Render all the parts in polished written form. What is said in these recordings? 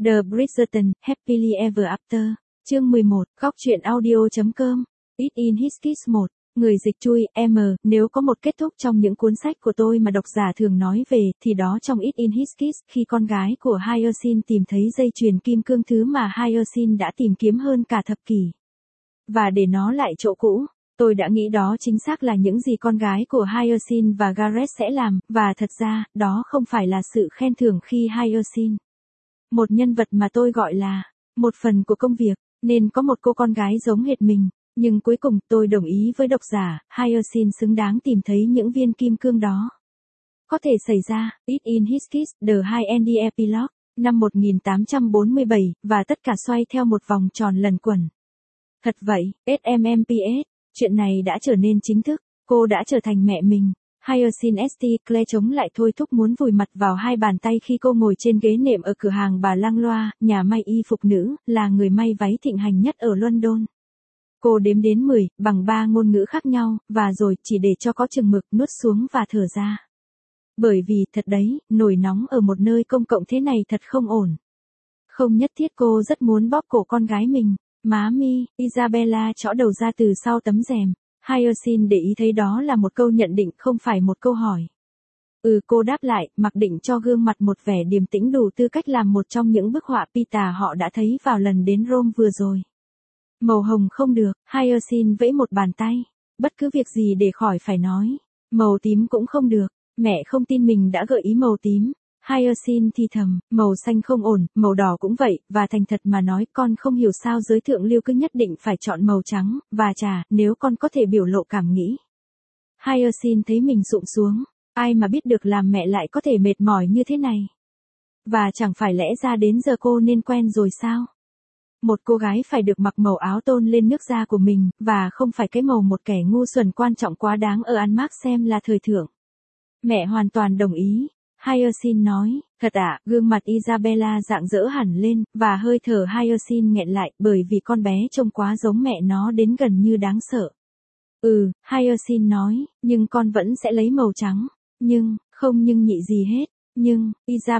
The Bridgerton, Happily Ever After. Chương 11, góc truyện audio.com. It in His Kiss 1. Người dịch chui, nếu có một kết thúc trong những cuốn sách của tôi mà độc giả thường nói về, thì đó trong It in His Kiss, khi con gái của Hyacinth tìm thấy dây chuyền kim cương, thứ mà Hyacinth đã tìm kiếm hơn cả thập kỷ. Và để nó lại chỗ cũ. Tôi đã nghĩ đó chính xác là những gì con gái của Hyacinth và Gareth sẽ làm, và thật ra, đó không phải là sự khen thưởng khi Hyacinth. Một nhân vật mà tôi gọi là một phần của công việc, nên có một cô con gái giống hệt mình. Nhưng cuối cùng tôi đồng ý với độc giả, Hyacinth xứng đáng tìm thấy những viên kim cương đó. Có thể xảy ra, It in His Kiss, The High End Epilogue, năm 1847, và tất cả xoay theo một vòng tròn lần quẩn. Thật vậy, SMMPS, chuyện này đã trở nên chính thức, cô đã trở thành mẹ mình. Hyacinth St. Clair chống lại thôi thúc muốn vùi mặt vào hai bàn tay khi cô ngồi trên ghế nệm ở cửa hàng bà Langlois, nhà may y phục nữ, là người may váy thịnh hành nhất ở London. Cô đếm đến 10, bằng 3 ngôn ngữ khác nhau, và rồi, chỉ để cho có chừng mực, nuốt xuống và thở ra. Bởi vì, thật đấy, nổi nóng ở một nơi công cộng thế này thật không ổn. Không nhất thiết cô rất muốn bóp cổ con gái mình. Má mi, Isabella chõ đầu ra từ sau tấm rèm. Hyacinth để ý thấy đó là một câu nhận định, không phải một câu hỏi. Cô đáp lại, mặc định cho gương mặt một vẻ điềm tĩnh đủ tư cách làm một trong những bức họa Pita họ đã thấy vào lần đến Rome vừa rồi. Màu hồng không được, Hyacinth vẫy một bàn tay. Bất cứ việc gì để khỏi phải nói. Màu tím cũng không được, mẹ không tin mình đã gợi ý màu tím. Hyacinth thì thầm, màu xanh không ổn, màu đỏ cũng vậy, và thành thật mà nói, con không hiểu sao giới thượng lưu cứ nhất định phải chọn màu trắng, và chà, nếu con có thể biểu lộ cảm nghĩ. Hyacinth thấy mình sụp xuống, ai mà biết được làm mẹ lại có thể mệt mỏi như thế này. Và chẳng phải lẽ ra đến giờ cô nên quen rồi sao? Một cô gái phải được mặc màu áo tôn lên nước da của mình, và không phải cái màu một kẻ ngu xuẩn quan trọng quá đáng ở ăn mác xem là thời thượng. Mẹ hoàn toàn đồng ý. Hyacinth nói, thật ạ, gương mặt Isabella rạng rỡ hẳn lên, và hơi thở Hyacinth nghẹn lại, bởi vì con bé trông quá giống mẹ nó đến gần như đáng sợ. Hyacinth nói, nhưng con vẫn sẽ lấy màu trắng. Nhưng, không nhưng nhị gì hết. Nhưng,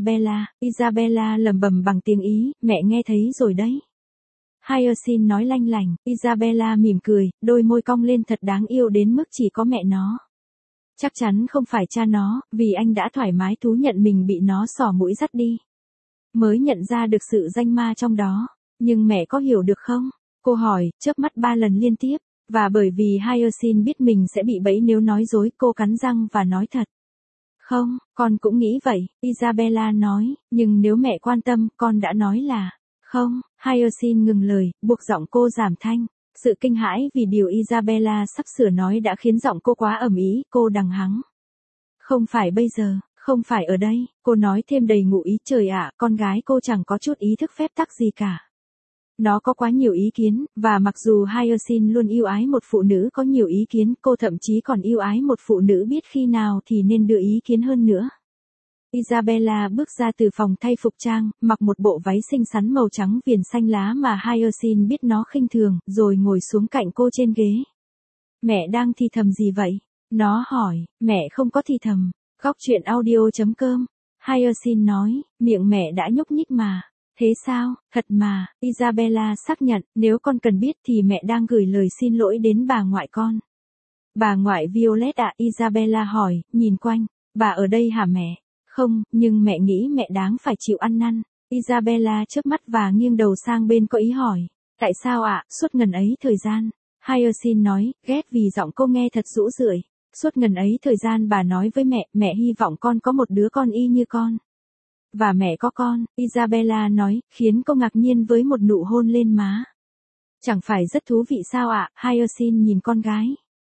Isabella lẩm bẩm bằng tiếng Ý, mẹ nghe thấy rồi đấy. Hyacinth nói lanh lành, Isabella mỉm cười, đôi môi cong lên thật đáng yêu đến mức chỉ có mẹ nó. Chắc chắn không phải cha nó, vì anh đã thoải mái thú nhận mình bị nó xỏ mũi dắt đi. Mới nhận ra được sự danh ma trong đó. Nhưng mẹ có hiểu được không? Cô hỏi, chớp mắt 3 lần liên tiếp. Và bởi vì Hyacinth biết mình sẽ bị bẫy nếu nói dối, cô cắn răng và nói thật. Không, con cũng nghĩ vậy, Isabella nói, nhưng nếu mẹ quan tâm, con đã nói là, không. Hyacinth ngừng lời, buộc giọng cô giảm thanh. Sự kinh hãi vì điều Isabella sắp sửa nói đã khiến giọng cô quá ầm ĩ, cô đằng hắng. Không phải bây giờ, không phải ở đây, cô nói thêm đầy ngụ ý, trời ạ, con gái cô chẳng có chút ý thức phép tắc gì cả. Nó có quá nhiều ý kiến, và mặc dù Hyacinth luôn yêu ái một phụ nữ có nhiều ý kiến, cô thậm chí còn yêu ái một phụ nữ biết khi nào thì nên đưa ý kiến hơn nữa. Isabella bước ra từ phòng thay phục trang, mặc một bộ váy xinh xắn màu trắng viền xanh lá mà Hyacinth biết nó khinh thường, rồi ngồi xuống cạnh cô trên ghế. Mẹ đang thì thầm gì vậy? Nó hỏi, mẹ không có thì thầm. Góc truyện audio.com. Hyacinth nói, miệng mẹ đã nhúc nhích mà. Thế sao, thật mà, Isabella xác nhận, nếu con cần biết thì mẹ đang gửi lời xin lỗi đến bà ngoại con. Bà ngoại Violet ạ, Isabella hỏi, nhìn quanh, bà ở đây hả mẹ? Không, nhưng mẹ nghĩ mẹ đáng phải chịu ăn năn. Isabella chớp mắt và nghiêng đầu sang bên có ý hỏi. Tại sao ạ, suốt ngần ấy thời gian? Hyacinth nói, ghét vì giọng cô nghe thật rũ rượi. Suốt ngần ấy thời gian bà nói với mẹ hy vọng con có một đứa con y như con. Và mẹ có con, Isabella nói, khiến cô ngạc nhiên với một nụ hôn lên má. Chẳng phải rất thú vị sao ạ? Hyacinth nhìn con gái.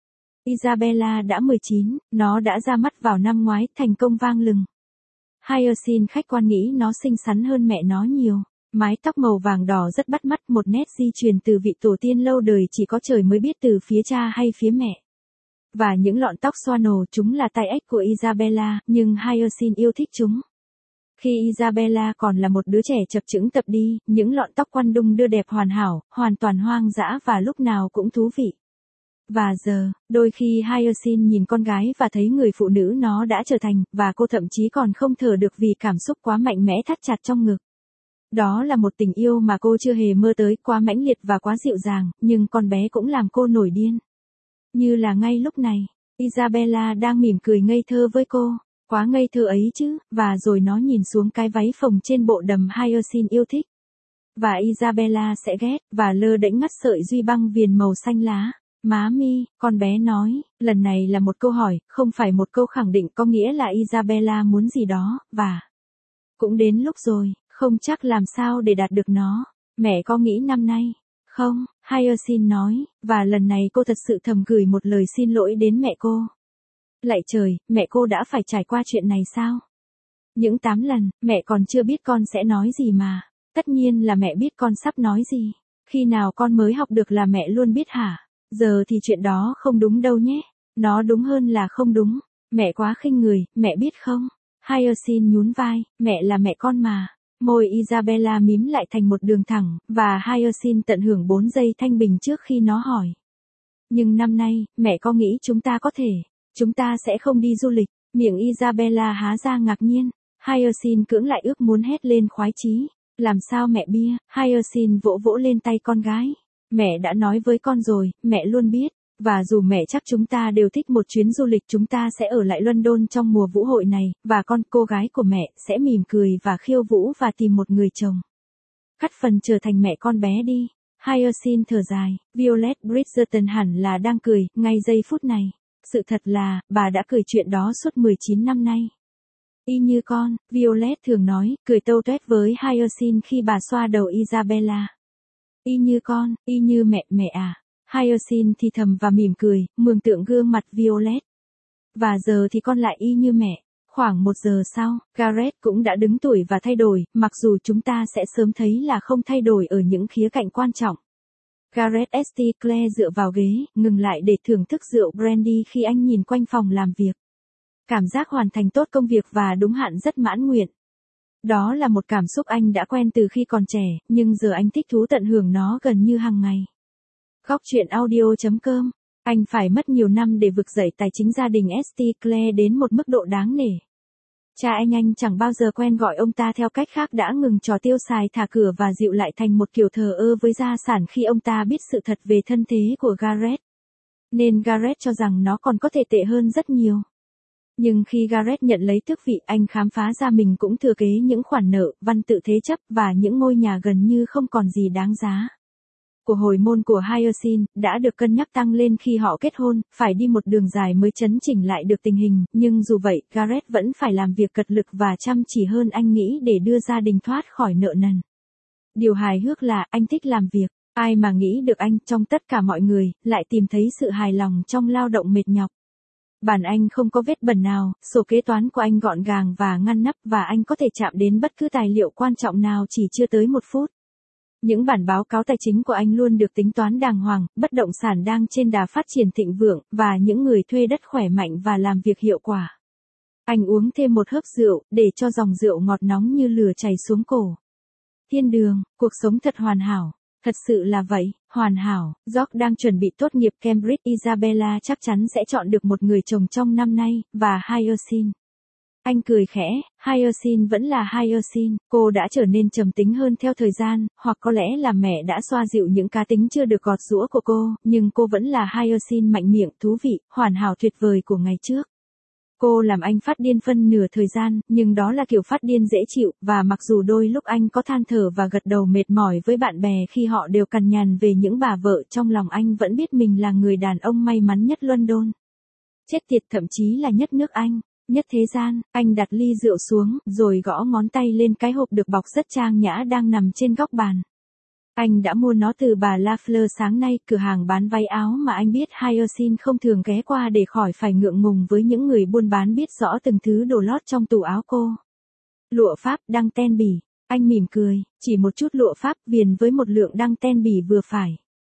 Isabella đã 19, nó đã ra mắt vào năm ngoái, thành công vang lừng. Hyacinth khách quan nghĩ nó xinh xắn hơn mẹ nó nhiều. Mái tóc màu vàng đỏ rất bắt mắt, một nét di truyền từ vị tổ tiên lâu đời chỉ có trời mới biết từ phía cha hay phía mẹ. Và những lọn tóc xoa nổ, chúng là tai ếch của Isabella, nhưng Hyacinth yêu thích chúng. Khi Isabella còn là một đứa trẻ chập chững tập đi, những lọn tóc quăn đung đưa đẹp hoàn hảo, hoàn toàn hoang dã và lúc nào cũng thú vị. Và giờ, đôi khi Hyacinth nhìn con gái và thấy người phụ nữ nó đã trở thành, và cô thậm chí còn không thở được vì cảm xúc quá mạnh mẽ thắt chặt trong ngực. Đó là một tình yêu mà cô chưa hề mơ tới, quá mãnh liệt và quá dịu dàng, nhưng con bé cũng làm cô nổi điên. Như là ngay lúc này, Isabella đang mỉm cười ngây thơ với cô. Quá ngây thơ ấy chứ, và rồi nó nhìn xuống cái váy phồng trên bộ đầm Hyacinth yêu thích. Và Isabella sẽ ghét, và lơ đễnh ngắt sợi duy băng viền màu xanh lá. Má mi, con bé nói, lần này là một câu hỏi, không phải một câu khẳng định, có nghĩa là Isabella muốn gì đó, và cũng đến lúc rồi, không chắc làm sao để đạt được nó. Mẹ có nghĩ năm nay? Không, Hyacinth nói, và lần này cô thật sự thầm gửi một lời xin lỗi đến mẹ cô. Lạy trời, mẹ cô đã phải trải qua chuyện này sao? Những 8 lần, mẹ còn chưa biết con sẽ nói gì mà. Tất nhiên là mẹ biết con sắp nói gì. Khi nào con mới học được là mẹ luôn biết hả? Giờ thì chuyện đó không đúng đâu nhé. Nó đúng hơn là không đúng. Mẹ quá khinh người, mẹ biết không? Hyacinth nhún vai, mẹ là mẹ con mà. Môi Isabella mím lại thành một đường thẳng, và Hyacinth tận hưởng 4 giây thanh bình trước khi nó hỏi. Nhưng năm nay, mẹ có nghĩ chúng ta sẽ không đi du lịch? Miệng Isabella há ra ngạc nhiên. Hyacinth cưỡng lại ước muốn hét lên khoái chí. Làm sao mẹ bia? Hyacinth vỗ vỗ lên tay con gái. Mẹ đã nói với con rồi, mẹ luôn biết. Và dù mẹ chắc chúng ta đều thích một chuyến du lịch, chúng ta sẽ ở lại London trong mùa vũ hội này, và cô gái của mẹ, sẽ mỉm cười và khiêu vũ và tìm một người chồng. Cắt phần trở thành mẹ con bé đi. Hyacinth thở dài, Violet Bridgerton hẳn là đang cười, ngay giây phút này. Sự thật là, bà đã cười chuyện đó suốt 19 năm nay. Y như con, Violet thường nói, cười tâu tuét với Hyacinth khi bà xoa đầu Isabella. Y như con, y như mẹ à. Hyacinth thì thầm và mỉm cười, mường tượng gương mặt Violet. Và giờ thì con lại y như mẹ. Khoảng 1 giờ sau, Gareth cũng đã đứng tuổi và thay đổi, mặc dù chúng ta sẽ sớm thấy là không thay đổi ở những khía cạnh quan trọng. Gareth St. Clair dựa vào ghế, ngừng lại để thưởng thức rượu brandy khi anh nhìn quanh phòng làm việc. Cảm giác hoàn thành tốt công việc và đúng hạn rất mãn nguyện. Đó là một cảm xúc anh đã quen từ khi còn trẻ, nhưng giờ anh thích thú tận hưởng nó gần như hàng ngày. Góc truyện audio.com. Anh phải mất nhiều năm để vực dậy tài chính gia đình St. Clair đến một mức độ đáng nể. Cha anh chẳng bao giờ quen gọi ông ta theo cách khác, đã ngừng trò tiêu xài thả cửa và dịu lại thành một kiểu thờ ơ với gia sản khi ông ta biết sự thật về thân thế của Gareth. Nên Gareth cho rằng nó còn có thể tệ hơn rất nhiều. Nhưng khi Gareth nhận lấy tước vị, anh khám phá ra mình cũng thừa kế những khoản nợ, văn tự thế chấp và những ngôi nhà gần như không còn gì đáng giá. Của hồi môn của Hyacinth đã được cân nhắc tăng lên khi họ kết hôn, phải đi một đường dài mới chấn chỉnh lại được tình hình, nhưng dù vậy, Gareth vẫn phải làm việc cật lực và chăm chỉ hơn anh nghĩ để đưa gia đình thoát khỏi nợ nần. Điều hài hước là anh thích làm việc, ai mà nghĩ được anh trong tất cả mọi người lại tìm thấy sự hài lòng trong lao động mệt nhọc. Bàn anh không có vết bẩn nào, sổ kế toán của anh gọn gàng và ngăn nắp và anh có thể chạm đến bất cứ tài liệu quan trọng nào chỉ chưa tới 1 phút. Những bản báo cáo tài chính của anh luôn được tính toán đàng hoàng, bất động sản đang trên đà phát triển thịnh vượng, và những người thuê đất khỏe mạnh và làm việc hiệu quả. Anh uống thêm một hớp rượu, để cho dòng rượu ngọt nóng như lửa chảy xuống cổ. Thiên đường, cuộc sống thật hoàn hảo. Thật sự là vậy, hoàn hảo. George đang chuẩn bị tốt nghiệp Cambridge. Isabella chắc chắn sẽ chọn được một người chồng trong năm nay, và Hyacinth. Anh cười khẽ, Hyacinth vẫn là Hyacinth, cô đã trở nên trầm tính hơn theo thời gian, hoặc có lẽ là mẹ đã xoa dịu những cá tính chưa được gọt giũa của cô, nhưng cô vẫn là Hyacinth mạnh miệng, thú vị, hoàn hảo tuyệt vời của ngày trước. Cô làm anh phát điên phân nửa thời gian, nhưng đó là kiểu phát điên dễ chịu, và mặc dù đôi lúc anh có than thở và gật đầu mệt mỏi với bạn bè khi họ đều cằn nhằn về những bà vợ, trong lòng anh vẫn biết mình là người đàn ông may mắn nhất London. Chết tiệt, thậm chí là nhất nước Anh. Nhất thế gian. Anh đặt ly rượu xuống, rồi gõ ngón tay lên cái hộp được bọc rất trang nhã đang nằm trên góc bàn. Anh đã mua nó từ bà Lafleur sáng nay, cửa hàng bán váy áo mà anh biết Hyacinth không thường ghé qua để khỏi phải ngượng ngùng với những người buôn bán biết rõ từng thứ đồ lót trong tủ áo cô. Lụa Pháp, đăng ten bỉ. Anh mỉm cười, chỉ một chút lụa Pháp viền với một lượng đăng ten bỉ vừa phải.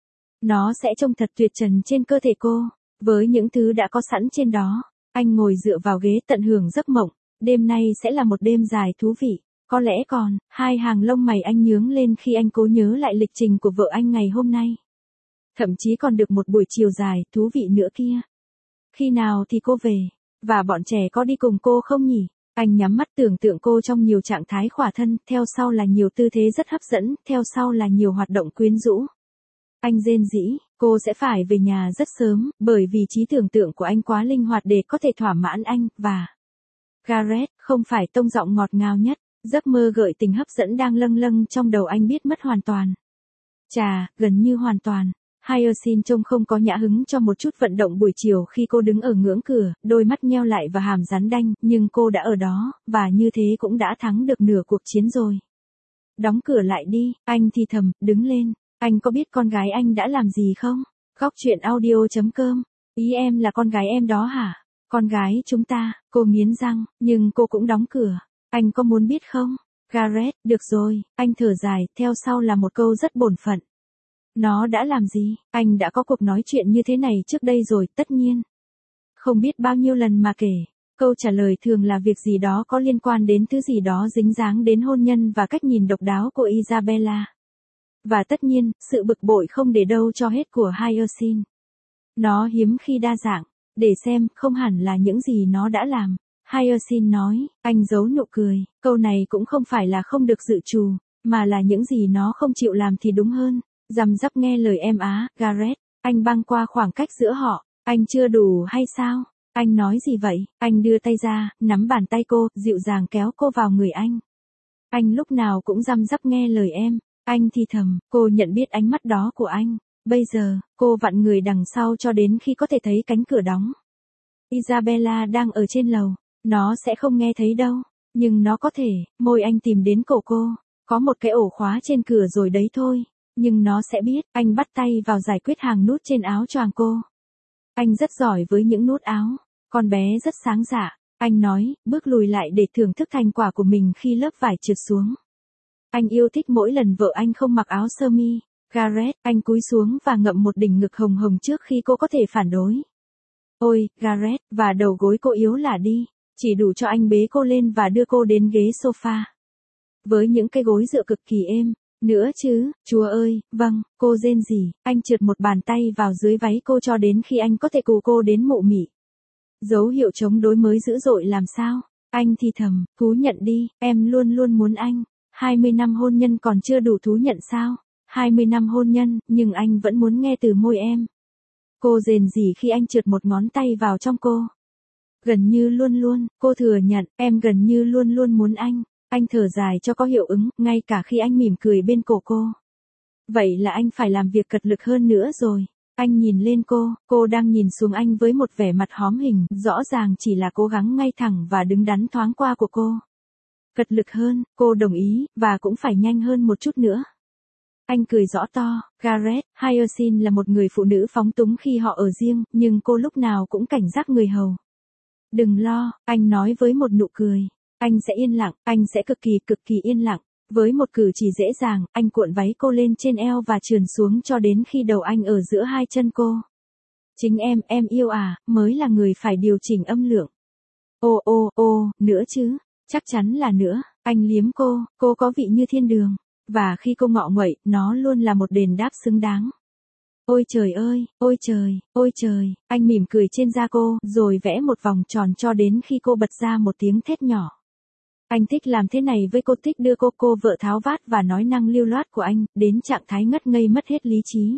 Nó sẽ trông thật tuyệt trần trên cơ thể cô, với những thứ đã có sẵn trên đó. Anh ngồi dựa vào ghế tận hưởng giấc mộng. Đêm nay sẽ là một đêm dài thú vị. Có lẽ còn, 2 hàng lông mày anh nhướng lên khi anh cố nhớ lại lịch trình của vợ anh ngày hôm nay. Thậm chí còn được một buổi chiều dài, thú vị nữa kia. Khi nào thì cô về? Và bọn trẻ có đi cùng cô không nhỉ? Anh nhắm mắt tưởng tượng cô trong nhiều trạng thái khỏa thân, theo sau là nhiều tư thế rất hấp dẫn, theo sau là nhiều hoạt động quyến rũ. Anh rên rỉ, cô sẽ phải về nhà rất sớm, bởi vì trí tưởng tượng của anh quá linh hoạt để có thể thỏa mãn anh, và Gareth, không phải tông giọng ngọt ngào nhất, giấc mơ gợi tình hấp dẫn đang lâng lâng trong đầu anh biết mất hoàn toàn. Chà, gần như hoàn toàn. Hyacinth trông không có nhã hứng cho một chút vận động buổi chiều khi cô đứng ở ngưỡng cửa, đôi mắt nheo lại và hàm rắn đanh, nhưng cô đã ở đó, và như thế cũng đã thắng được nửa cuộc chiến rồi. Đóng cửa lại đi, anh thì thầm, đứng lên. Anh có biết con gái anh đã làm gì không? Góc truyện audio.com. Ý em là con gái em đó hả? Con gái chúng ta, cô nghiến răng, nhưng cô cũng đóng cửa. Anh có muốn biết không? Gareth, được rồi, anh thở dài, theo sau là một câu rất bổn phận. Nó đã làm gì? Anh đã có cuộc nói chuyện như thế này trước đây rồi, tất nhiên. Không biết bao nhiêu lần mà kể. Câu trả lời thường là việc gì đó có liên quan đến thứ gì đó dính dáng đến hôn nhân và cách nhìn độc đáo của Isabella. Và tất nhiên, sự bực bội không để đâu cho hết của Hyacinth. Nó hiếm khi đa dạng. Để xem, không hẳn là những gì nó đã làm. Hyacinth nói, anh giấu nụ cười. Câu này cũng không phải là không được dự trù, mà là những gì nó không chịu làm thì đúng hơn. Răm rắp nghe lời em á, Gareth. Anh băng qua khoảng cách giữa họ. Anh chưa đủ hay sao? Anh nói gì vậy? Anh đưa tay ra, nắm bàn tay cô, dịu dàng kéo cô vào người anh. Anh lúc nào cũng răm rắp nghe lời em. Anh thì thầm, cô nhận biết ánh mắt đó của anh. Bây giờ, cô vặn người đằng sau cho đến khi có thể thấy cánh cửa đóng. Isabella đang ở trên lầu. Nó sẽ không nghe thấy đâu. Nhưng nó có thể, môi anh tìm đến cổ cô. Có một cái ổ khóa trên cửa rồi đấy thôi. Nhưng nó sẽ biết, anh bắt tay vào giải quyết hàng nút trên áo choàng cô. Anh rất giỏi với những nút áo. Con bé rất sáng dạ. Anh nói, bước lùi lại để thưởng thức thành quả của mình khi lớp vải trượt xuống. Anh yêu thích mỗi lần vợ anh không mặc áo sơ mi. Gareth, anh cúi xuống và ngậm một đỉnh ngực hồng hồng trước khi cô có thể phản đối. Ôi, Gareth, và đầu gối cô yếu lả đi. Chỉ đủ cho anh bế cô lên và đưa cô đến ghế sofa. Với những cái gối dựa cực kỳ êm. Nữa chứ, chúa ơi, vâng, cô rên rỉ, anh trượt một bàn tay vào dưới váy cô cho đến khi anh có thể cù cô đến mụ mị. Dấu hiệu chống đối mới dữ dội làm sao? Anh thì thầm, thú nhận đi, em luôn luôn muốn anh. 20 năm hôn nhân còn chưa đủ thú nhận sao? 20 năm hôn nhân, nhưng anh vẫn muốn nghe từ môi em. Cô rền rỉ khi anh trượt một ngón tay vào trong cô. Gần như luôn luôn, cô thừa nhận, em gần như luôn luôn muốn anh. Anh thở dài cho có hiệu ứng, ngay cả khi anh mỉm cười bên cổ cô. Vậy là anh phải làm việc cật lực hơn nữa rồi. Anh nhìn lên cô đang nhìn xuống anh với một vẻ mặt hóm hình, rõ ràng chỉ là cố gắng ngay thẳng và đứng đắn thoáng qua của cô. Cật lực hơn, cô đồng ý, và cũng phải nhanh hơn một chút nữa. Anh cười rõ to, Gareth, Hyacinth là một người phụ nữ phóng túng khi họ ở riêng, nhưng cô lúc nào cũng cảnh giác người hầu. Đừng lo, anh nói với một nụ cười. Anh sẽ yên lặng, anh sẽ cực kỳ yên lặng. Với một cử chỉ dễ dàng, anh cuộn váy cô lên trên eo và trườn xuống cho đến khi đầu anh ở giữa hai chân cô. Chính em yêu à, mới là người phải điều chỉnh âm lượng. Nữa chứ, chắc chắn là nữa. Anh liếm cô có vị như thiên đường. Và khi cô ngọ nguậy, nó luôn là một đền đáp xứng đáng. Ôi trời ơi, ôi trời, anh mỉm cười trên da cô, rồi vẽ một vòng tròn cho đến khi cô bật ra một tiếng thét nhỏ. Anh thích làm thế này với cô, thích đưa cô vợ tháo vát và nói năng lưu loát của anh, đến trạng thái ngất ngây mất hết lý trí.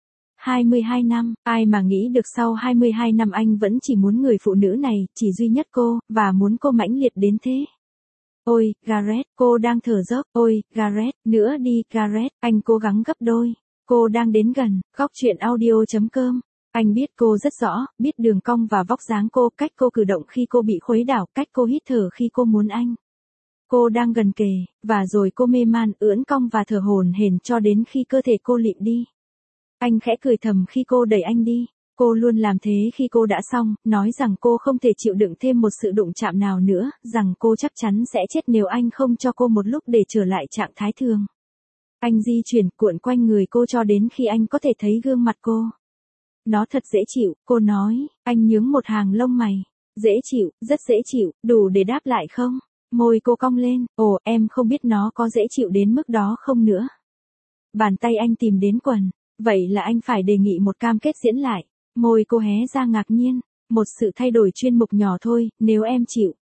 22 năm, ai mà nghĩ được sau 22 năm anh vẫn chỉ muốn người phụ nữ này, chỉ duy nhất cô, và muốn cô mãnh liệt đến thế. Ôi, Gareth, cô đang thở dốc, ôi, Gareth, nữa đi, Gareth, anh cố gắng gấp đôi. Cô đang đến gần, góc truyện audio.com. Anh biết cô rất rõ, biết đường cong và vóc dáng cô, cách cô cử động khi cô bị khuấy đảo, cách cô hít thở khi cô muốn anh. Cô đang gần kề, và rồi cô mê man, ưỡn cong và thở hổn hển cho đến khi cơ thể cô lịm đi. Anh khẽ cười thầm khi cô đẩy anh đi. Cô luôn làm thế khi cô đã xong, nói rằng cô không thể chịu đựng thêm một sự đụng chạm nào nữa, rằng cô chắc chắn sẽ chết nếu anh không cho cô một lúc để trở lại trạng thái thường. Anh di chuyển cuộn quanh người cô cho đến khi anh có thể thấy gương mặt cô. Nó thật dễ chịu, cô nói, anh nhướng một hàng lông mày. Dễ chịu, rất dễ chịu, đủ để đáp lại không? Môi cô cong lên, ồ, em không biết nó có dễ chịu đến mức đó không nữa. Bàn tay anh tìm đến quần, vậy là anh phải đề nghị một cam kết diễn lại. Môi cô hé ra ngạc nhiên, một sự thay đổi chuyên mục nhỏ thôi, nếu em chịu.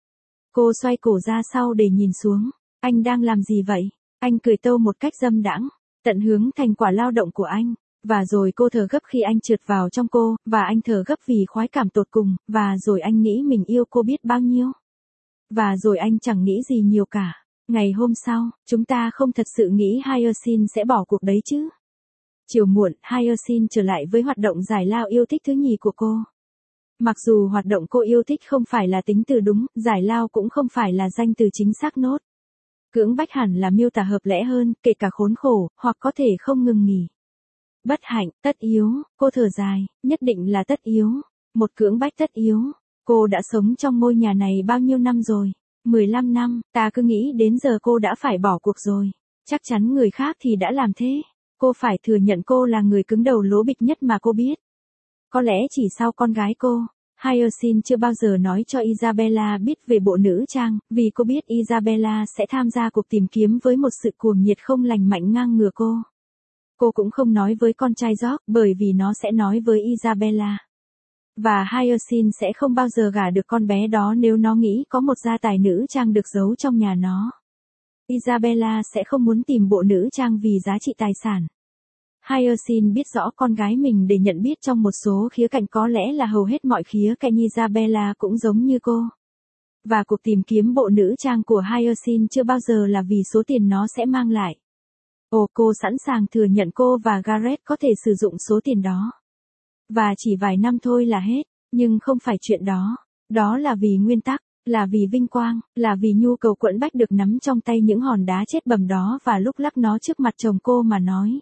Cô xoay cổ ra sau để nhìn xuống. Anh đang làm gì vậy? Anh cười tâu một cách dâm đãng, tận hướng thành quả lao động của anh. Và rồi cô thở gấp khi anh trượt vào trong cô, và anh thở gấp vì khoái cảm tột cùng, và rồi anh nghĩ mình yêu cô biết bao nhiêu. Và rồi anh chẳng nghĩ gì nhiều cả. Ngày hôm sau, chúng ta không thật sự nghĩ Hyacinth sẽ bỏ cuộc đấy chứ. Chiều muộn, Hyacinth trở lại với hoạt động giải lao yêu thích thứ nhì của cô. Mặc dù hoạt động cô yêu thích không phải là tính từ đúng, giải lao cũng không phải là danh từ chính xác nốt. Cưỡng bách hẳn là miêu tả hợp lẽ hơn, kể cả khốn khổ, hoặc có thể không ngừng nghỉ. Bất hạnh, tất yếu, cô thở dài, nhất định là tất yếu. Một cưỡng bách tất yếu. Cô đã sống trong ngôi nhà này bao nhiêu năm rồi? 15 năm, ta cứ nghĩ đến giờ cô đã phải bỏ cuộc rồi. Chắc chắn người khác thì đã làm thế. Cô phải thừa nhận cô là người cứng đầu lố bịch nhất mà cô biết. Có lẽ chỉ sau con gái cô, Hyacinth chưa bao giờ nói cho Isabella biết về bộ nữ trang, vì cô biết Isabella sẽ tham gia cuộc tìm kiếm với một sự cuồng nhiệt không lành mạnh ngang ngửa cô. Cô cũng không nói với con trai George, bởi vì nó sẽ nói với Isabella. Và Hyacinth sẽ không bao giờ gả được con bé đó nếu nó nghĩ có một gia tài nữ trang được giấu trong nhà nó. Isabella sẽ không muốn tìm bộ nữ trang vì giá trị tài sản. Hyacinth biết rõ con gái mình để nhận biết trong một số khía cạnh, có lẽ là hầu hết mọi khía cạnh Isabella cũng giống như cô. Và cuộc tìm kiếm bộ nữ trang của Hyacinth chưa bao giờ là vì số tiền nó sẽ mang lại. Cô sẵn sàng thừa nhận cô và Gareth có thể sử dụng số tiền đó. Và chỉ vài năm thôi là hết, nhưng không phải chuyện đó. Đó là vì nguyên tắc, là vì vinh quang, là vì nhu cầu quẫn bách được nắm trong tay những hòn đá chết bầm đó và lúc lắc nó trước mặt chồng cô mà nói.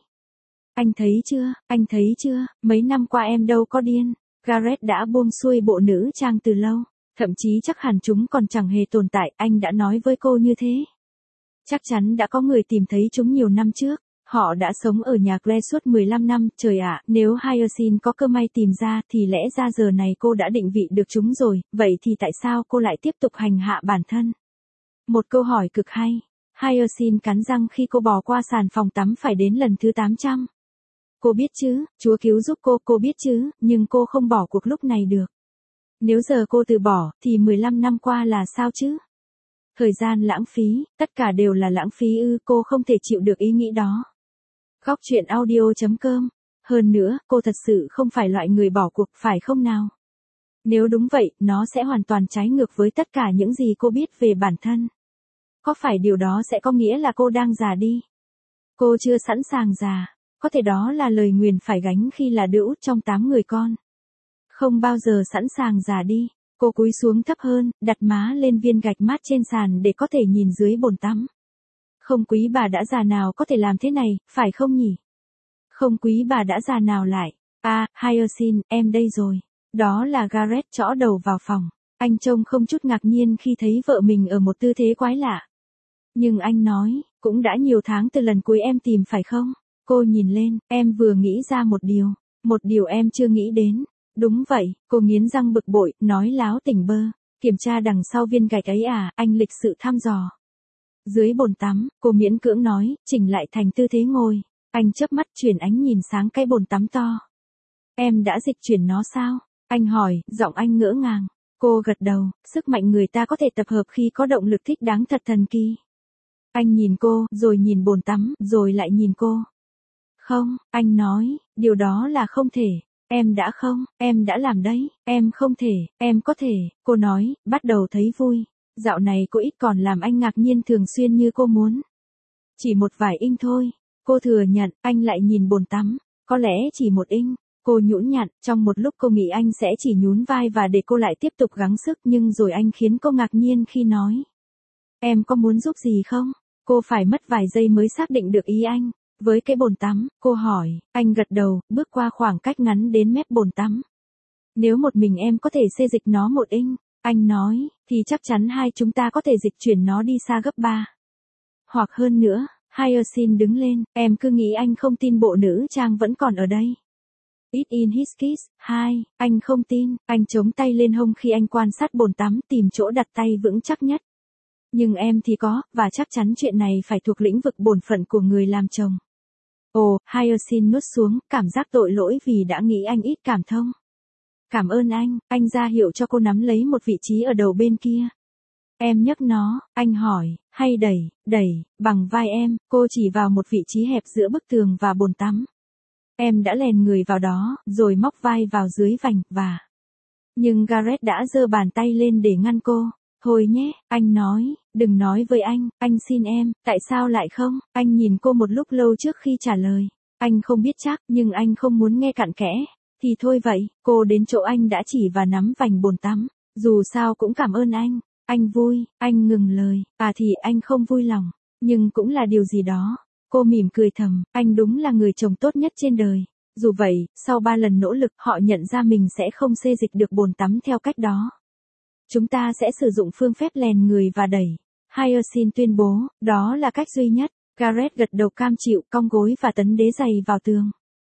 Anh thấy chưa, mấy năm qua em đâu có điên. Gareth đã buông xuôi bộ nữ trang từ lâu, thậm chí chắc hẳn chúng còn chẳng hề tồn tại, anh đã nói với cô như thế. Chắc chắn đã có người tìm thấy chúng nhiều năm trước. Họ đã sống ở nhà Claire suốt 15 năm, trời ạ, nếu Hyacinth có cơ may tìm ra thì lẽ ra giờ này cô đã định vị được chúng rồi, vậy thì tại sao cô lại tiếp tục hành hạ bản thân? Một câu hỏi cực hay. Hyacinth cắn răng khi cô bò qua sàn phòng tắm phải đến lần thứ 800. Cô biết chứ, Chúa cứu giúp cô biết chứ, nhưng cô không bỏ cuộc lúc này được. Nếu giờ cô từ bỏ, thì 15 năm qua là sao chứ? Thời gian lãng phí, tất cả đều là lãng phí ư, cô không thể chịu được ý nghĩ đó. Góc truyện audio.com. Hơn nữa, cô thật sự không phải loại người bỏ cuộc, phải không nào? Nếu đúng vậy, nó sẽ hoàn toàn trái ngược với tất cả những gì cô biết về bản thân. Có phải điều đó sẽ có nghĩa là cô đang già đi? Cô chưa sẵn sàng già. Có thể đó là lời nguyền phải gánh khi là đứa út trong 8 người con. Không bao giờ sẵn sàng già đi. Cô cúi xuống thấp hơn, đặt má lên viên gạch mát trên sàn để có thể nhìn dưới bồn tắm. Không quý bà đã già nào có thể làm thế này, phải không nhỉ? Không quý bà đã già nào lại. Hyacinth, em đây rồi. Đó là Gareth chõ đầu vào phòng. Anh trông không chút ngạc nhiên khi thấy vợ mình ở một tư thế quái lạ. Nhưng anh nói, cũng đã nhiều tháng từ lần cuối em tìm phải không? Cô nhìn lên, em vừa nghĩ ra một điều em chưa nghĩ đến. Đúng vậy, cô nghiến răng bực bội, nói láo tỉnh bơ. Kiểm tra đằng sau viên gạch ấy à, anh lịch sự thăm dò. Dưới bồn tắm, cô miễn cưỡng nói, chỉnh lại thành tư thế ngồi. Anh chớp mắt chuyển ánh nhìn sáng cái bồn tắm to. Em đã dịch chuyển nó sao? Anh hỏi, giọng anh ngỡ ngàng. Cô gật đầu, sức mạnh người ta có thể tập hợp khi có động lực thích đáng thật thần kỳ. Anh nhìn cô, rồi nhìn bồn tắm, rồi lại nhìn cô. Không, anh nói, điều đó là không thể. Em đã làm đấy, em không thể, em có thể, cô nói, bắt đầu thấy vui. Dạo này cô ít còn làm anh ngạc nhiên thường xuyên như cô muốn. Chỉ một vài inch thôi, cô thừa nhận, anh lại nhìn bồn tắm, có lẽ chỉ một inch. Cô nhũn nhặn, trong một lúc cô nghĩ anh sẽ chỉ nhún vai và để cô lại tiếp tục gắng sức, nhưng rồi anh khiến cô ngạc nhiên khi nói. Em có muốn giúp gì không? Cô phải mất vài giây mới xác định được ý anh. Với cái bồn tắm, cô hỏi, anh gật đầu, bước qua khoảng cách ngắn đến mép bồn tắm. Nếu một mình em có thể xê dịch nó một inch, anh nói, thì chắc chắn hai chúng ta có thể dịch chuyển nó đi xa gấp 3. Hoặc hơn nữa. Hyacinth đứng lên, em cứ nghĩ anh không tin bộ nữ trang vẫn còn ở đây. It in his kiss. 2, anh không tin, anh chống tay lên hông khi anh quan sát bồn tắm tìm chỗ đặt tay vững chắc nhất. Nhưng em thì có, và chắc chắn chuyện này phải thuộc lĩnh vực bổn phận của người làm chồng. Hyacinth nuốt xuống, cảm giác tội lỗi vì đã nghĩ anh ít cảm thông. Cảm ơn anh ra hiệu cho cô nắm lấy một vị trí ở đầu bên kia. Em nhấc nó, anh hỏi, hay đẩy, bằng vai em, cô chỉ vào một vị trí hẹp giữa bức tường và bồn tắm. Em đã lèn người vào đó, rồi móc vai vào dưới vành, và... Nhưng Gareth đã giơ bàn tay lên để ngăn cô. Thôi nhé, anh nói, đừng nói với anh xin em, tại sao lại không? Anh nhìn cô một lúc lâu trước khi trả lời. Anh không biết chắc, nhưng anh không muốn nghe cặn kẽ. Thì thôi vậy, cô đến chỗ anh đã chỉ và nắm vành bồn tắm. Dù sao cũng cảm ơn anh vui, anh ngừng lời, thì anh không vui lòng, nhưng cũng là điều gì đó. Cô mỉm cười thầm, anh đúng là người chồng tốt nhất trên đời. Dù vậy, sau 3 lần nỗ lực họ nhận ra mình sẽ không xê dịch được bồn tắm theo cách đó. Chúng ta sẽ sử dụng phương phép lèn người và đẩy. Hyacinth tuyên bố, đó là cách duy nhất. Gareth gật đầu cam chịu, cong gối và tấn đế giày vào tường.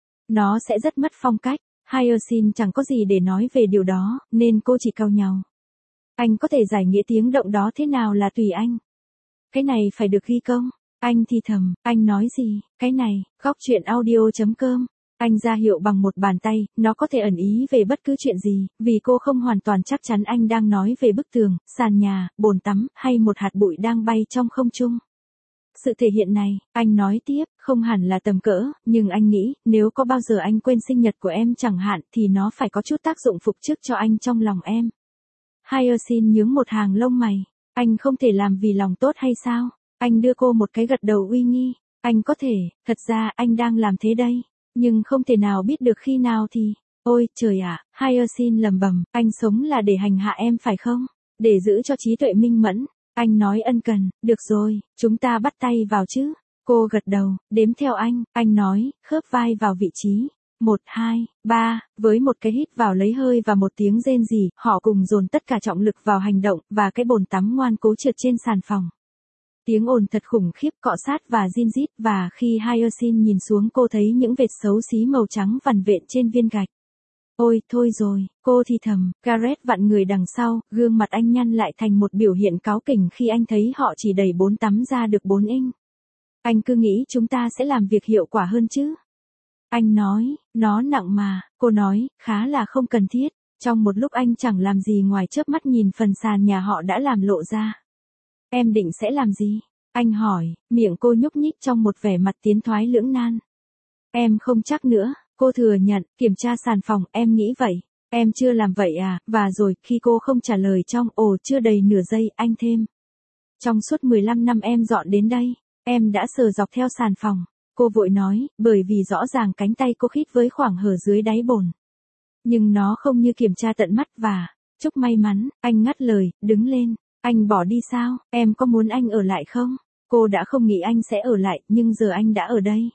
Nó sẽ rất mất phong cách. Hyacinth chẳng có gì để nói về điều đó, nên cô chỉ cau nhàu. Anh có thể giải nghĩa tiếng động đó thế nào là tùy anh. Cái này phải được ghi công. Anh thì thầm, anh nói gì, cái này, góc chuyện audio.com. Anh ra hiệu bằng một bàn tay, nó có thể ẩn ý về bất cứ chuyện gì, vì cô không hoàn toàn chắc chắn anh đang nói về bức tường, sàn nhà, bồn tắm, hay một hạt bụi đang bay trong không trung. Sự thể hiện này, anh nói tiếp, không hẳn là tầm cỡ, nhưng anh nghĩ, nếu có bao giờ anh quên sinh nhật của em chẳng hạn, thì nó phải có chút tác dụng phục chức cho anh trong lòng em. Hyacinth nhướng một hàng lông mày. Anh không thể làm vì lòng tốt hay sao? Anh đưa cô một cái gật đầu uy nghi. Anh có thể, thật ra anh đang làm thế đây. Nhưng không thể nào biết được khi nào thì... Ôi trời ạ, Hyacinth lẩm bẩm, anh sống là để hành hạ em phải không? Để giữ cho trí tuệ minh mẫn. Anh nói ân cần, được rồi, chúng ta bắt tay vào chứ. Cô gật đầu, đếm theo anh nói, khớp vai vào vị trí. 1, 2, 3, với một cái hít vào lấy hơi và một tiếng rên rỉ, họ cùng dồn tất cả trọng lực vào hành động, và cái bồn tắm ngoan cố trượt trên sàn phòng. Tiếng ồn thật khủng khiếp cọ sát và rin rít, và khi Hyacinth nhìn xuống cô thấy những vệt xấu xí màu trắng vằn vện trên viên gạch. Ôi, thôi rồi, cô thì thầm, Gareth vặn người đằng sau, gương mặt anh nhăn lại thành một biểu hiện cáu kỉnh khi anh thấy họ chỉ đẩy bồn tắm ra được 4 inch. Anh cứ nghĩ chúng ta sẽ làm việc hiệu quả hơn chứ. Anh nói, nó nặng mà, cô nói, khá là không cần thiết. Trong một lúc anh chẳng làm gì ngoài chớp mắt nhìn phần sàn nhà họ đã làm lộ ra. Em định sẽ làm gì? Anh hỏi, miệng cô nhúc nhích trong một vẻ mặt tiến thoái lưỡng nan. Em không chắc nữa, cô thừa nhận, kiểm tra sàn phòng, em nghĩ vậy. Em chưa làm vậy à, và rồi, khi cô không trả lời trong, chưa đầy nửa giây, anh thêm. Trong suốt 15 năm em dọn đến đây, em đã sờ dọc theo sàn phòng. Cô vội nói, bởi vì rõ ràng cánh tay cô khít với khoảng hở dưới đáy bồn. Nhưng nó không như kiểm tra tận mắt và, chúc may mắn, anh ngắt lời, đứng lên. Anh bỏ đi sao, em có muốn anh ở lại không? Cô đã không nghĩ anh sẽ ở lại, nhưng giờ anh đã ở đây.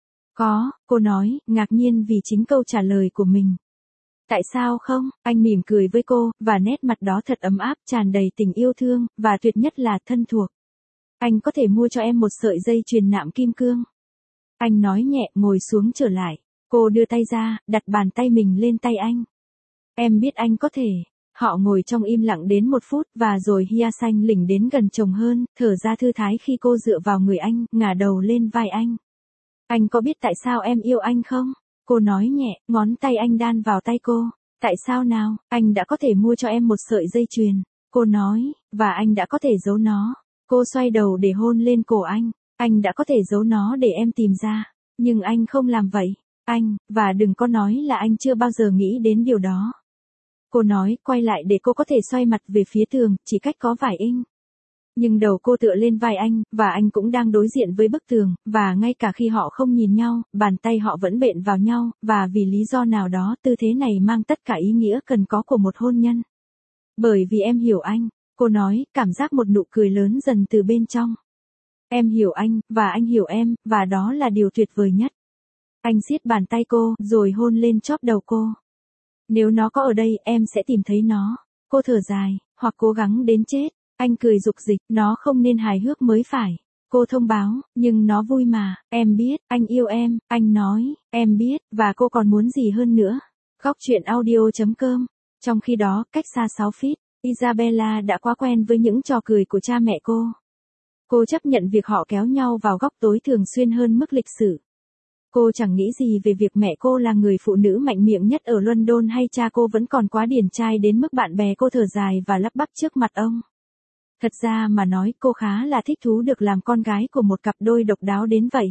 Có, cô nói, ngạc nhiên vì chính câu trả lời của mình. Tại sao không? Anh mỉm cười với cô, và nét mặt đó thật ấm áp, tràn đầy tình yêu thương, và tuyệt nhất là thân thuộc. Anh có thể mua cho em một sợi dây chuyền nạm kim cương. Anh nói nhẹ, ngồi xuống trở lại. Cô đưa tay ra, đặt bàn tay mình lên tay anh. Em biết anh có thể. Họ ngồi trong im lặng đến 1 phút, và rồi Hyacinth lỉnh đến gần chồng hơn, thở ra thư thái khi cô dựa vào người anh, ngả đầu lên vai anh. Anh có biết tại sao em yêu anh không? Cô nói nhẹ, ngón tay anh đan vào tay cô. Tại sao nào, anh đã có thể mua cho em một sợi dây chuyền. Cô nói, và anh đã có thể giấu nó. Cô xoay đầu để hôn lên cổ anh đã có thể giấu nó để em tìm ra. Nhưng anh không làm vậy. Và đừng có nói là anh chưa bao giờ nghĩ đến điều đó. Cô nói, quay lại để cô có thể xoay mặt về phía tường, chỉ cách có vài inch. Nhưng đầu cô tựa lên vai anh, và anh cũng đang đối diện với bức tường, và ngay cả khi họ không nhìn nhau, bàn tay họ vẫn bện vào nhau, và vì lý do nào đó, tư thế này mang tất cả ý nghĩa cần có của một hôn nhân. Bởi vì em hiểu anh, cô nói, cảm giác một nụ cười lớn dần từ bên trong. Em hiểu anh, và anh hiểu em, và đó là điều tuyệt vời nhất. Anh siết bàn tay cô, rồi hôn lên chóp đầu cô. Nếu nó có ở đây, em sẽ tìm thấy nó. Cô thở dài, hoặc cố gắng đến chết. Anh cười rục rịch, nó không nên hài hước mới phải. Cô thông báo, nhưng nó vui mà, em biết, anh yêu em, anh nói, em biết, và cô còn muốn gì hơn nữa. Góc chuyện audio.com. Trong khi đó, cách xa 6 feet, Isabella đã quá quen với những trò cười của cha mẹ cô. Cô chấp nhận việc họ kéo nhau vào góc tối thường xuyên hơn mức lịch sử. Cô chẳng nghĩ gì về việc mẹ cô là người phụ nữ mạnh miệng nhất ở London hay cha cô vẫn còn quá điển trai đến mức bạn bè cô thở dài và lắp bắp trước mặt ông. Thật ra mà nói cô khá là thích thú được làm con gái của một cặp đôi độc đáo đến vậy.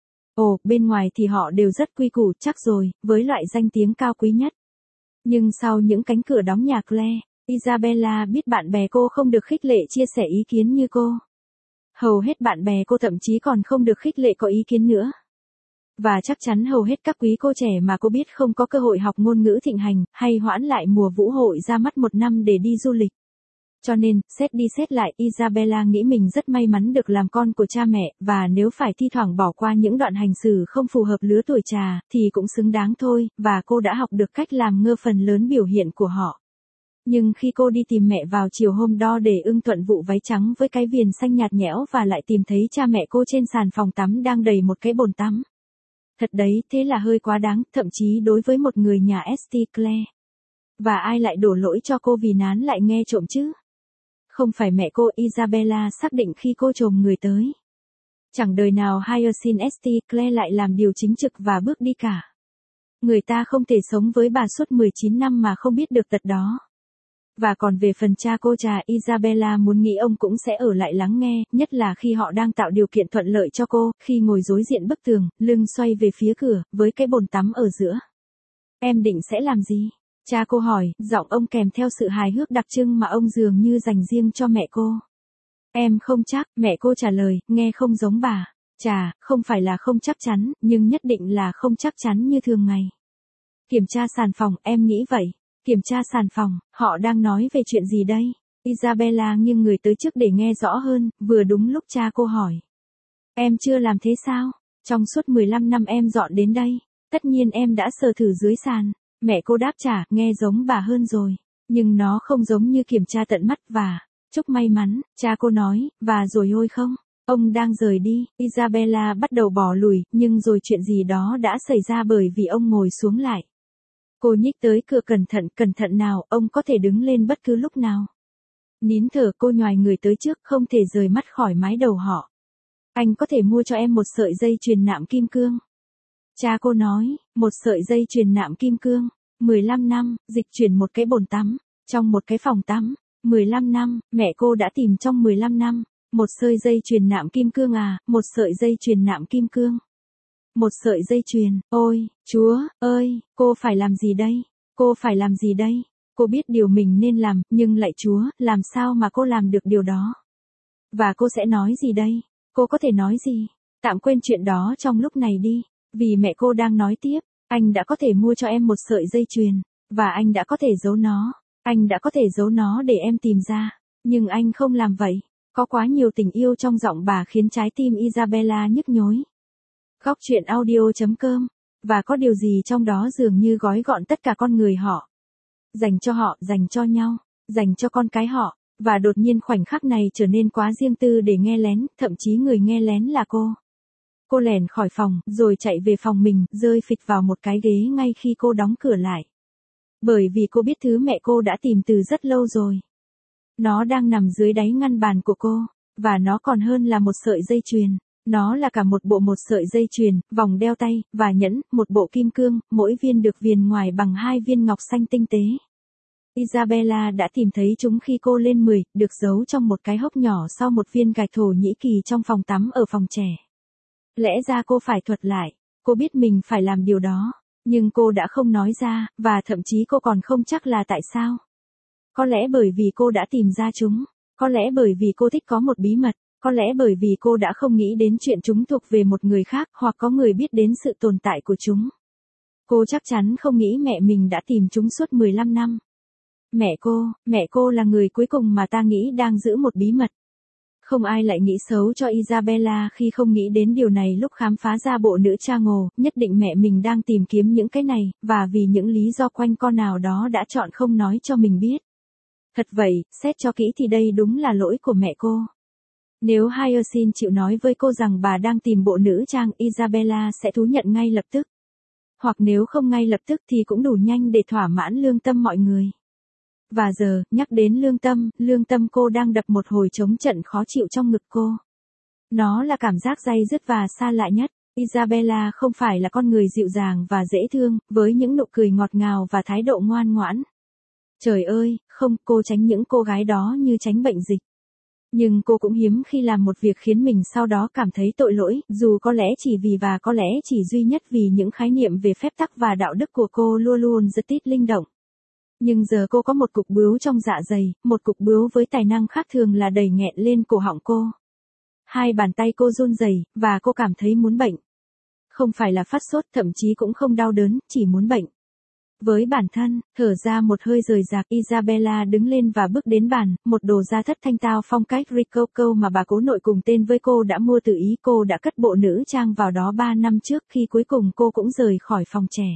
Ồ, bên ngoài thì họ đều rất quy củ chắc rồi, với loại danh tiếng cao quý nhất. Nhưng sau những cánh cửa đóng nhà Claire, Isabella biết bạn bè cô không được khích lệ chia sẻ ý kiến như cô. Hầu hết bạn bè cô thậm chí còn không được khích lệ có ý kiến nữa. Và chắc chắn hầu hết các quý cô trẻ mà cô biết không có cơ hội học ngôn ngữ thịnh hành, hay hoãn lại mùa vũ hội ra mắt một năm để đi du lịch. Cho nên, xét đi xét lại, Isabella nghĩ mình rất may mắn được làm con của cha mẹ, và nếu phải thi thoảng bỏ qua những đoạn hành xử không phù hợp lứa tuổi trà, thì cũng xứng đáng thôi, và cô đã học được cách làm ngơ phần lớn biểu hiện của họ. Nhưng khi cô đi tìm mẹ vào chiều hôm đó để ưng thuận vụ váy trắng với cái viền xanh nhạt nhẽo và lại tìm thấy cha mẹ cô trên sàn phòng tắm đang đầy một cái bồn tắm. Thật đấy, thế là hơi quá đáng, thậm chí đối với một người nhà St. Clair. Và ai lại đổ lỗi cho cô vì nán lại nghe trộm chứ? Không phải mẹ cô, Isabella xác định khi cô chồm người tới. Chẳng đời nào Hyacinth St. Clair lại làm điều chính trực và bước đi cả. Người ta không thể sống với bà suốt 19 năm mà không biết được tật đó. Và còn về phần cha cô trà, Isabella muốn nghĩ ông cũng sẽ ở lại lắng nghe, nhất là khi họ đang tạo điều kiện thuận lợi cho cô, khi ngồi đối diện bức tường, lưng xoay về phía cửa, với cái bồn tắm ở giữa. Em định sẽ làm gì? Cha cô hỏi, giọng ông kèm theo sự hài hước đặc trưng mà ông dường như dành riêng cho mẹ cô. Em không chắc, mẹ cô trả lời, nghe không giống bà. Chà, không phải là không chắc chắn, nhưng nhất định là không chắc chắn như thường ngày. Kiểm tra sàn phòng, em nghĩ vậy. Kiểm tra sàn phòng, họ đang nói về chuyện gì đây? Isabella nghiêng người tới trước để nghe rõ hơn, vừa đúng lúc cha cô hỏi. Em chưa làm thế sao? Trong suốt 15 năm em dọn đến đây, tất nhiên em đã sờ thử dưới sàn. Mẹ cô đáp trả, nghe giống bà hơn rồi. Nhưng nó không giống như kiểm tra tận mắt và... Chúc may mắn, cha cô nói, và rồi ôi không, ông đang rời đi. Isabella bắt đầu bỏ lùi, nhưng rồi chuyện gì đó đã xảy ra bởi vì ông ngồi xuống lại. Cô nhích tới cửa cẩn thận nào, ông có thể đứng lên bất cứ lúc nào. Nín thở cô nhoài người tới trước, không thể rời mắt khỏi mái đầu họ. Anh có thể mua cho em một sợi dây chuyền nạm kim cương. Cha cô nói, một sợi dây chuyền nạm kim cương. 15 năm, dịch chuyển một cái bồn tắm, trong một cái phòng tắm. 15 năm, mẹ cô đã tìm trong 15 năm. Một sợi dây chuyền nạm kim cương à, một sợi dây chuyền nạm kim cương. Một sợi dây chuyền, ôi, Chúa ơi, cô phải làm gì đây? Cô phải làm gì đây? Cô biết điều mình nên làm, nhưng lạy Chúa, làm sao mà cô làm được điều đó? Và cô sẽ nói gì đây? Cô có thể nói gì? Tạm quên chuyện đó trong lúc này đi, vì mẹ cô đang nói tiếp, anh đã có thể mua cho em một sợi dây chuyền, và anh đã có thể giấu nó, anh đã có thể giấu nó để em tìm ra, nhưng anh không làm vậy. Có quá nhiều tình yêu trong giọng bà khiến trái tim Isabella nhức nhối. Góc truyện audio.com, và có điều gì trong đó dường như gói gọn tất cả con người họ. Dành cho họ, dành cho nhau, dành cho con cái họ, và đột nhiên khoảnh khắc này trở nên quá riêng tư để nghe lén, thậm chí người nghe lén là cô. Cô lẻn khỏi phòng, rồi chạy về phòng mình, rơi phịch vào một cái ghế ngay khi cô đóng cửa lại. Bởi vì cô biết thứ mẹ cô đã tìm từ rất lâu rồi. Nó đang nằm dưới đáy ngăn bàn của cô, và nó còn hơn là một sợi dây chuyền. Nó là cả một sợi dây chuyền, vòng đeo tay, và nhẫn, một bộ kim cương, mỗi viên được viền ngoài bằng 2 viên ngọc xanh tinh tế. Isabella đã tìm thấy chúng khi cô lên 10, được giấu trong một cái hốc nhỏ sau một viên gạch Thổ Nhĩ Kỳ trong phòng tắm ở phòng trẻ. Lẽ ra cô phải thuật lại, cô biết mình phải làm điều đó, nhưng cô đã không nói ra, và thậm chí cô còn không chắc là tại sao. Có lẽ bởi vì cô đã tìm ra chúng, có lẽ bởi vì cô thích có một bí mật. Có lẽ bởi vì cô đã không nghĩ đến chuyện chúng thuộc về một người khác, hoặc có người biết đến sự tồn tại của chúng. Cô chắc chắn không nghĩ mẹ mình đã tìm chúng suốt 15 năm. Mẹ cô là người cuối cùng mà ta nghĩ đang giữ một bí mật. Không ai lại nghĩ xấu cho Isabella khi không nghĩ đến điều này lúc khám phá ra bộ nữ cha ngồ, nhất định mẹ mình đang tìm kiếm những cái này, và vì những lý do quanh co nào đó đã chọn không nói cho mình biết. Thật vậy, xét cho kỹ thì đây đúng là lỗi của mẹ cô. Nếu Hyacinth chịu nói với cô rằng bà đang tìm bộ nữ trang, Isabella sẽ thú nhận ngay lập tức. Hoặc nếu không ngay lập tức thì cũng đủ nhanh để thỏa mãn lương tâm mọi người. Và giờ, nhắc đến lương tâm cô đang đập một hồi trống trận khó chịu trong ngực cô. Nó là cảm giác day dứt và xa lạ nhất. Isabella không phải là con người dịu dàng và dễ thương, với những nụ cười ngọt ngào và thái độ ngoan ngoãn. Trời ơi, không, cô tránh những cô gái đó như tránh bệnh dịch. Nhưng cô cũng hiếm khi làm một việc khiến mình sau đó cảm thấy tội lỗi, dù có lẽ chỉ vì và có lẽ chỉ duy nhất vì những khái niệm về phép tắc và đạo đức của cô luôn luôn rất ít linh động. Nhưng giờ cô có một cục bướu trong dạ dày, một cục bướu với tài năng khác thường là đầy nghẹn lên cổ họng cô. Hai bàn tay cô run rẩy, và cô cảm thấy muốn bệnh. Không phải là phát sốt, thậm chí cũng không đau đớn, chỉ muốn bệnh. Với bản thân, thở ra một hơi rời rạc, Isabella đứng lên và bước đến bàn, một đồ gia thất thanh tao phong cách Rococo mà bà cố nội cùng tên với cô đã mua từ Ý. Cô đã cất bộ nữ trang vào đó 3 năm trước khi cuối cùng cô cũng rời khỏi phòng trẻ.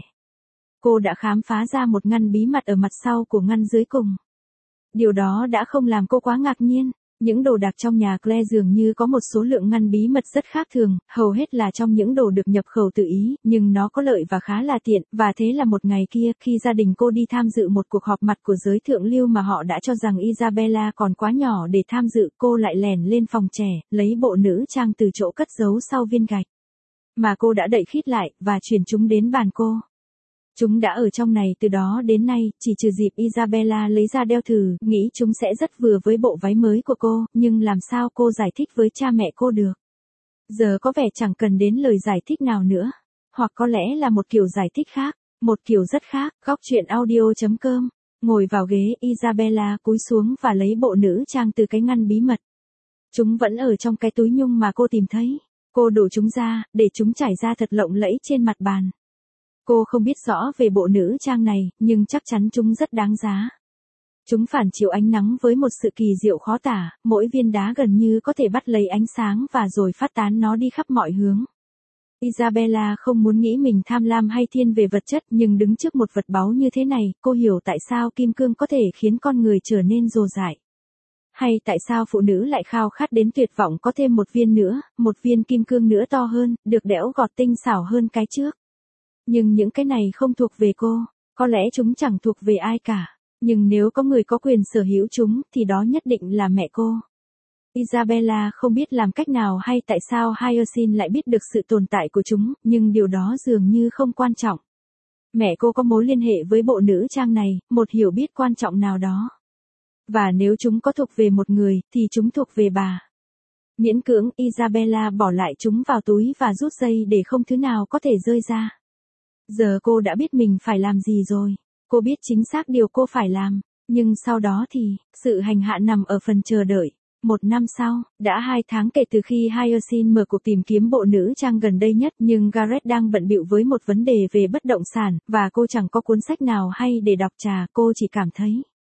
Cô đã khám phá ra một ngăn bí mật ở mặt sau của ngăn dưới cùng. Điều đó đã không làm cô quá ngạc nhiên. Những đồ đạc trong nhà Claire dường như có một số lượng ngăn bí mật rất khác thường, hầu hết là trong những đồ được nhập khẩu từ Ý, nhưng nó có lợi và khá là tiện, và thế là một ngày kia, khi gia đình cô đi tham dự một cuộc họp mặt của giới thượng lưu mà họ đã cho rằng Isabella còn quá nhỏ để tham dự, cô lại lèn lên phòng trẻ, lấy bộ nữ trang từ chỗ cất giấu sau viên gạch mà cô đã đậy khít lại, và chuyển chúng đến bàn cô. Chúng đã ở trong này từ đó đến nay, chỉ trừ dịp Isabella lấy ra đeo thử, nghĩ chúng sẽ rất vừa với bộ váy mới của cô, nhưng làm sao cô giải thích với cha mẹ cô được? Giờ có vẻ chẳng cần đến lời giải thích nào nữa. Hoặc có lẽ là một kiểu giải thích khác, một kiểu rất khác. Góc truyện audio.com. Ngồi vào ghế, Isabella cúi xuống và lấy bộ nữ trang từ cái ngăn bí mật. Chúng vẫn ở trong cái túi nhung mà cô tìm thấy. Cô đổ chúng ra, để chúng trải ra thật lộng lẫy trên mặt bàn. Cô không biết rõ về bộ nữ trang này, nhưng chắc chắn chúng rất đáng giá. Chúng phản chiếu ánh nắng với một sự kỳ diệu khó tả, mỗi viên đá gần như có thể bắt lấy ánh sáng và rồi phát tán nó đi khắp mọi hướng. Isabella không muốn nghĩ mình tham lam hay thiên về vật chất, nhưng đứng trước một vật báu như thế này, cô hiểu tại sao kim cương có thể khiến con người trở nên dồ dại. Hay tại sao phụ nữ lại khao khát đến tuyệt vọng có thêm một viên nữa, một viên kim cương nữa to hơn, được đẽo gọt tinh xảo hơn cái trước. Nhưng những cái này không thuộc về cô, có lẽ chúng chẳng thuộc về ai cả, nhưng nếu có người có quyền sở hữu chúng thì đó nhất định là mẹ cô. Isabella không biết làm cách nào hay tại sao Hyacinth lại biết được sự tồn tại của chúng, nhưng điều đó dường như không quan trọng. Mẹ cô có mối liên hệ với bộ nữ trang này, một hiểu biết quan trọng nào đó. Và nếu chúng có thuộc về một người, thì chúng thuộc về bà. Miễn cưỡng, Isabella bỏ lại chúng vào túi và rút dây để không thứ nào có thể rơi ra. Giờ cô đã biết mình phải làm gì rồi. Cô biết chính xác điều cô phải làm. Nhưng sau đó thì, sự hành hạ nằm ở phần chờ đợi. 1 năm sau, đã 2 tháng kể từ khi Hyacinth mở cuộc tìm kiếm bộ nữ trang gần đây nhất, nhưng Gareth đang bận bịu với một vấn đề về bất động sản, và cô chẳng có cuốn sách nào hay để đọc trà, cô chỉ cảm thấy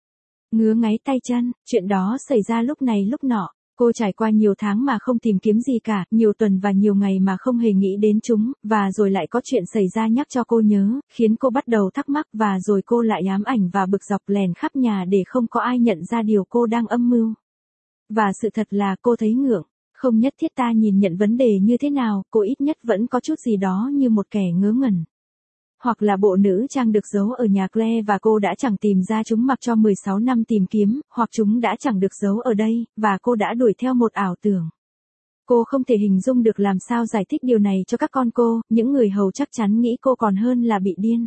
ngứa ngáy tay chân. Chuyện đó xảy ra lúc này lúc nọ. Cô trải qua nhiều tháng mà không tìm kiếm gì cả, nhiều tuần và nhiều ngày mà không hề nghĩ đến chúng, và rồi lại có chuyện xảy ra nhắc cho cô nhớ, khiến cô bắt đầu thắc mắc, và rồi cô lại ám ảnh và bực dọc lèn khắp nhà để không có ai nhận ra điều cô đang âm mưu. Và sự thật là cô thấy ngượng, không nhất thiết ta nhìn nhận vấn đề như thế nào, cô ít nhất vẫn có chút gì đó như một kẻ ngớ ngẩn. Hoặc là bộ nữ trang được giấu ở nhà Claire và cô đã chẳng tìm ra chúng mặc cho 16 năm tìm kiếm, hoặc chúng đã chẳng được giấu ở đây, và cô đã đuổi theo một ảo tưởng. Cô không thể hình dung được làm sao giải thích điều này cho các con cô, những người hầu chắc chắn nghĩ cô còn hơn là bị điên.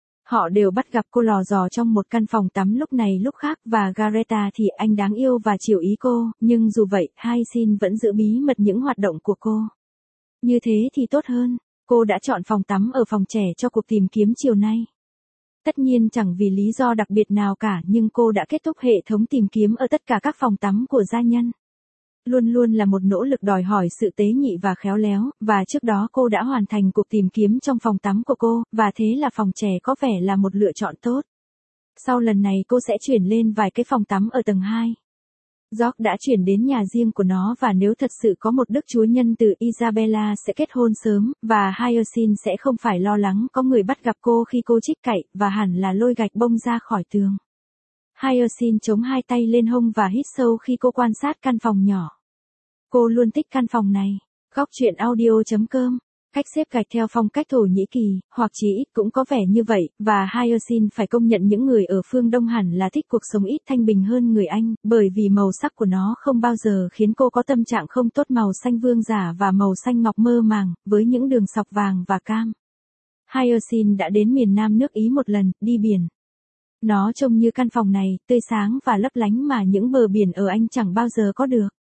Họ đều bắt gặp cô lò dò trong một căn phòng tắm lúc này lúc khác, và Gareta thì anh đáng yêu và chiều ý cô, nhưng dù vậy, Hyacinth vẫn giữ bí mật những hoạt động của cô. Như thế thì tốt hơn. Cô đã chọn phòng tắm ở phòng trẻ cho cuộc tìm kiếm chiều nay. Tất nhiên chẳng vì lý do đặc biệt nào cả, nhưng cô đã kết thúc hệ thống tìm kiếm ở tất cả các phòng tắm của gia nhân. Luôn luôn là một nỗ lực đòi hỏi sự tế nhị và khéo léo, và trước đó cô đã hoàn thành cuộc tìm kiếm trong phòng tắm của cô, và thế là phòng trẻ có vẻ là một lựa chọn tốt. Sau lần này cô sẽ chuyển lên vài cái phòng tắm ở tầng 2. George đã chuyển đến nhà riêng của nó, và nếu thật sự có một đức chúa nhân từ, Isabella sẽ kết hôn sớm, và Hyacinth sẽ không phải lo lắng có người bắt gặp cô khi cô trích cậy, và hẳn là lôi gạch bông ra khỏi tường. Hyacinth chống hai tay lên hông và hít sâu khi cô quan sát căn phòng nhỏ. Cô luôn thích căn phòng này. Góc truyện audio.com. Cách xếp gạch theo phong cách Thổ Nhĩ Kỳ, hoặc chí ít cũng có vẻ như vậy, và Hyacinth phải công nhận những người ở phương Đông hẳn là thích cuộc sống ít thanh bình hơn người Anh, bởi vì màu sắc của nó không bao giờ khiến cô có tâm trạng không tốt. Màu xanh vương giả và màu xanh ngọc mơ màng, với những đường sọc vàng và cam. Hyacinth đã đến miền Nam nước Ý một lần, đi biển. Nó trông như căn phòng này, tươi sáng và lấp lánh mà những bờ biển ở Anh chẳng bao giờ có được.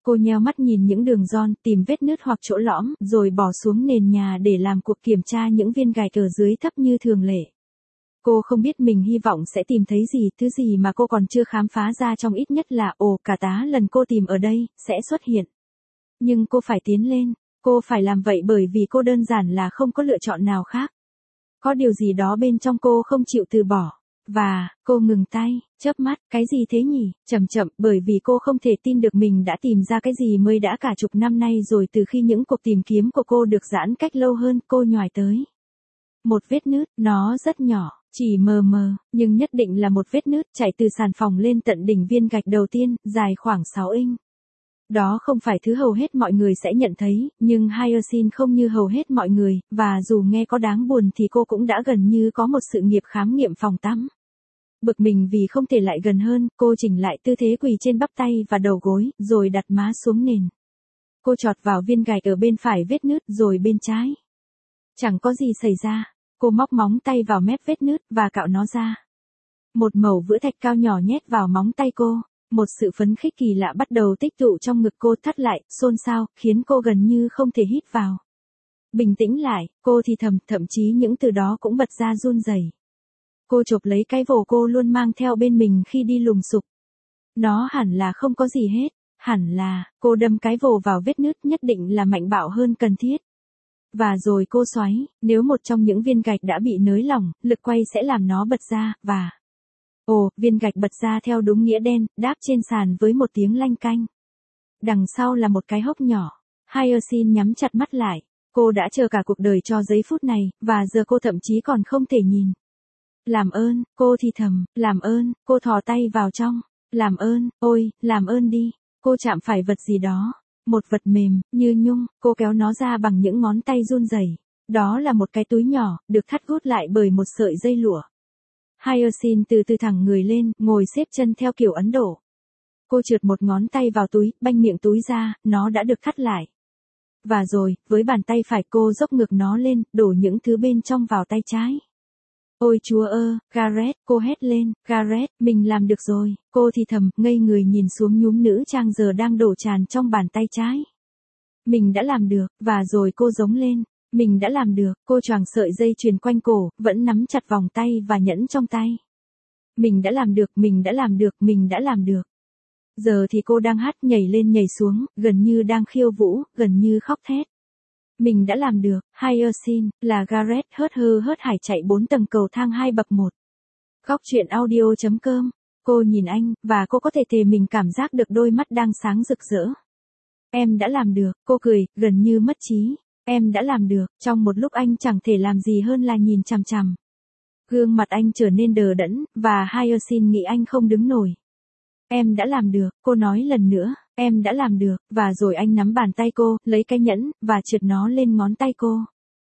Cô nheo mắt nhìn những đường ron, tìm vết nứt hoặc chỗ lõm, rồi bỏ xuống nền nhà để làm cuộc kiểm tra những viên gạch ở dưới thấp như thường lệ. Cô không biết mình hy vọng sẽ tìm thấy gì, thứ gì mà cô còn chưa khám phá ra trong ít nhất là cả tá lần cô tìm ở đây, sẽ xuất hiện. Nhưng cô phải tiến lên, cô phải làm vậy bởi vì cô đơn giản là không có lựa chọn nào khác. Có điều gì đó bên trong cô không chịu từ bỏ. Và, cô ngừng tay, chớp mắt, cái gì thế nhỉ, chậm chậm, bởi vì cô không thể tin được mình đã tìm ra cái gì mới đã cả chục năm nay rồi từ khi những cuộc tìm kiếm của cô được giãn cách lâu hơn, cô nhoài tới. Một vết nứt, nó rất nhỏ, chỉ mờ mờ, nhưng nhất định là một vết nứt chạy từ sàn phòng lên tận đỉnh viên gạch đầu tiên, dài khoảng 6 inch. Đó không phải thứ hầu hết mọi người sẽ nhận thấy, nhưng Hyacinth không như hầu hết mọi người, và dù nghe có đáng buồn thì cô cũng đã gần như có một sự nghiệp khám nghiệm phòng tắm. Bực mình vì không thể lại gần hơn, cô chỉnh lại tư thế quỳ trên bắp tay và đầu gối, rồi đặt má xuống nền. Cô chọt vào viên gạch ở bên phải vết nứt rồi bên trái. Chẳng có gì xảy ra, cô móc móng tay vào mép vết nứt và cạo nó ra. Một mẩu vữa thạch cao nhỏ nhét vào móng tay cô. Một sự phấn khích kỳ lạ bắt đầu tích tụ trong ngực cô, thắt lại, xôn xao, khiến cô gần như không thể hít vào. Bình tĩnh lại, cô thì thầm chí những từ đó cũng bật ra run rẩy. Cô chộp lấy cái vồ cô luôn mang theo bên mình khi đi lùng sục. Nó hẳn là không có gì hết, hẳn là, cô đâm cái vồ vào vết nứt nhất định là mạnh bạo hơn cần thiết. Và rồi cô xoáy, nếu một trong những viên gạch đã bị nới lỏng, lực quay sẽ làm nó bật ra, và... viên gạch bật ra theo đúng nghĩa đen, đáp trên sàn với một tiếng lanh canh. Đằng sau là một cái hốc nhỏ. Hyacinth nhắm chặt mắt lại. Cô đã chờ cả cuộc đời cho giây phút này, và giờ cô thậm chí còn không thể nhìn. Làm ơn, cô thì thầm, làm ơn, cô thò tay vào trong. Làm ơn, ôi, làm ơn đi. Cô chạm phải vật gì đó. Một vật mềm, như nhung, cô kéo nó ra bằng những ngón tay run rẩy. Đó là một cái túi nhỏ, được thắt gút lại bởi một sợi dây lụa. Hyacinth từ từ thẳng người lên, ngồi xếp chân theo kiểu Ấn Độ. Cô trượt một ngón tay vào túi, banh miệng túi ra, nó đã được thắt lại. Và rồi, với bàn tay phải cô dốc ngược nó lên, đổ những thứ bên trong vào tay trái. Ôi Chúa ơi, Gareth, cô hét lên, Gareth, mình làm được rồi. Cô thì thầm, ngây người nhìn xuống nhúm nữ trang giờ đang đổ tràn trong bàn tay trái. Mình đã làm được, và rồi cô giống lên. Mình đã làm được, cô choàng sợi dây chuyền quanh cổ, vẫn nắm chặt vòng tay và nhẫn trong tay. Mình đã làm được, mình đã làm được, mình đã làm được. Giờ thì cô đang hát nhảy lên nhảy xuống, gần như đang khiêu vũ, gần như khóc thét. Mình đã làm được, Hyacinth, là Gareth hớt hải chạy 4 tầng cầu thang 2 bậc 1. Góc truyện audio.com. Cô nhìn anh, và cô có thể thề mình cảm giác được đôi mắt đang sáng rực rỡ. Em đã làm được, cô cười, gần như mất trí. Em đã làm được, trong một lúc anh chẳng thể làm gì hơn là nhìn chằm chằm. Gương mặt anh trở nên đờ đẫn, và Hyacinth nghĩ anh không đứng nổi. Em đã làm được, cô nói lần nữa, em đã làm được, và rồi anh nắm bàn tay cô, lấy cái nhẫn, và trượt nó lên ngón tay cô.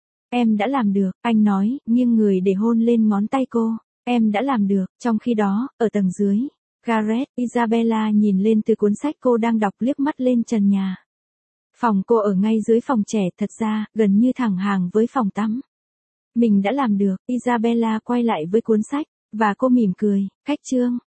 Em đã làm được, anh nói, nghiêng người để hôn lên ngón tay cô. Em đã làm được, trong khi đó, ở tầng dưới, Gareth, Isabella nhìn lên từ cuốn sách cô đang đọc, liếc mắt lên trần nhà. Phòng cô ở ngay dưới phòng trẻ, thật ra, gần như thẳng hàng với phòng tắm. Mình đã làm được, Isabella quay lại với cuốn sách, và cô mỉm cười, cách chương.